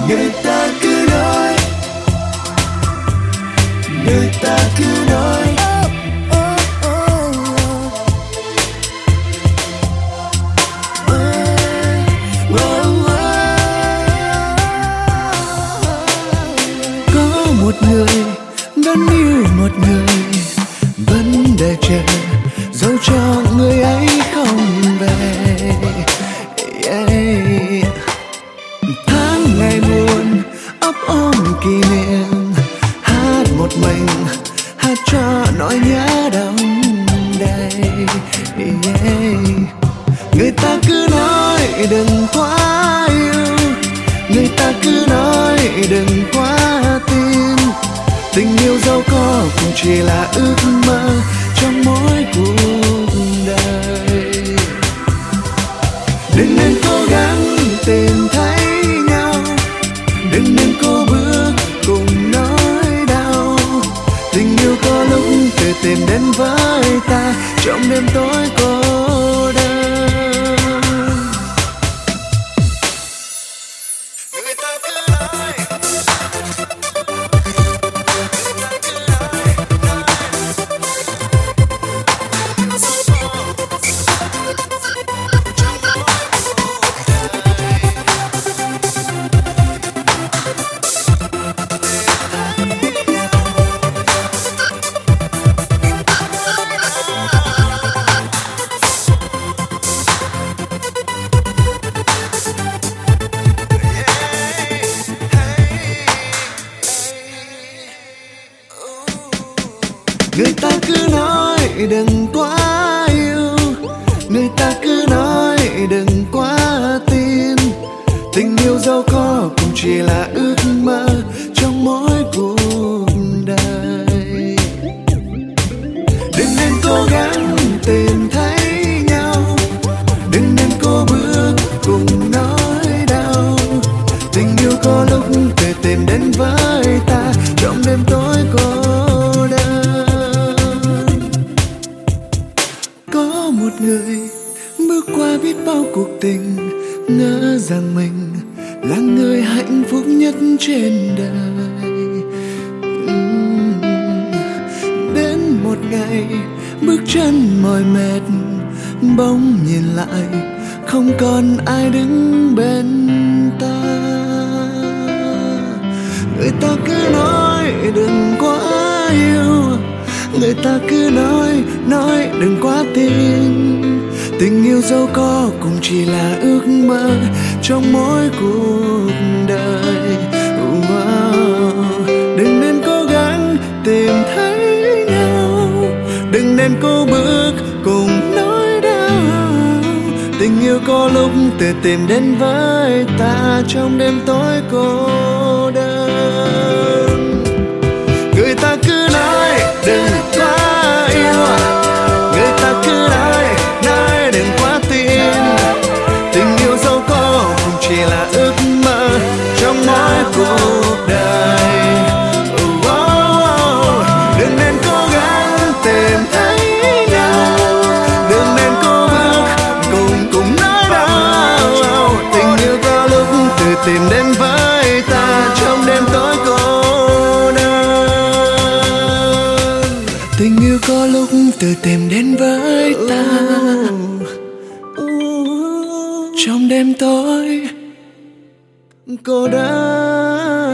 Người ta cứ nói, người ta cứ nói, có một người vẫn yêu một người, vẫn đợi chờ dẫu cho người ấy không về. Tháng ngày buồn ấp ôm kỷ niệm, hát một mình hát cho nỗi nhớ đong đầy. Người ta cứ nói đừng quá yêu, người ta cứ nói đừng quá tin. Tình yêu dẫu có cũng chỉ là ước mơ trong mỗi cuộc đời. Đừng nên cố gắng tìm thấy nhau, đừng nên cố bước cùng nỗi đau. Tình yêu có lúc tự tìm đến với ta trong đêm tối cô đơn. Người ta cứ nói, người ta cứ nói đừng quá yêu, người ta cứ nói đừng quá tin. Tình yêu dẫu có cũng chỉ là ước mơ trong mỗi cuộc đời. Đừng nên cố gắng tìm thấy nhau, đừng nên cố bước cùng nỗi đau. Tình yêu có lúc tự tìm đến với ta trong đêm tối cô đơn. Có một người bước qua biết bao cuộc tình, ngỡ rằng mình là người hạnh phúc nhất trên đời. Đến một ngày bước chân mỏi mệt, bỗng nhìn lại không còn ai đứng bên ta. Người ta cứ nói đừng quá yêu, người ta cứ nói đừng quá tin. Tình yêu dẫu có cũng chỉ là ước mơ trong mỗi cuộc đời. Đừng nên cố gắng tìm thấy nhau, đừng nên cố bước cùng nỗi đau. Tình yêu có lúc tự tìm đến với ta trong đêm tối cô đơn. Người ta cứ nói đừng quá yêu, người ta cứ nói đừng quá tin. Tình yêu dẫu có cũng chỉ là ước mơ trong mỗi cuộc đời. Đừng nên cố gắng tìm thấy nhau, đừng nên cố bước cùng nỗi đau. Tình yêu có lúc tự tìm đến với ta trong đêm tối cô đơn. Tình yêu có lúc tự tìm đến với ta trong đêm tối cô đơn.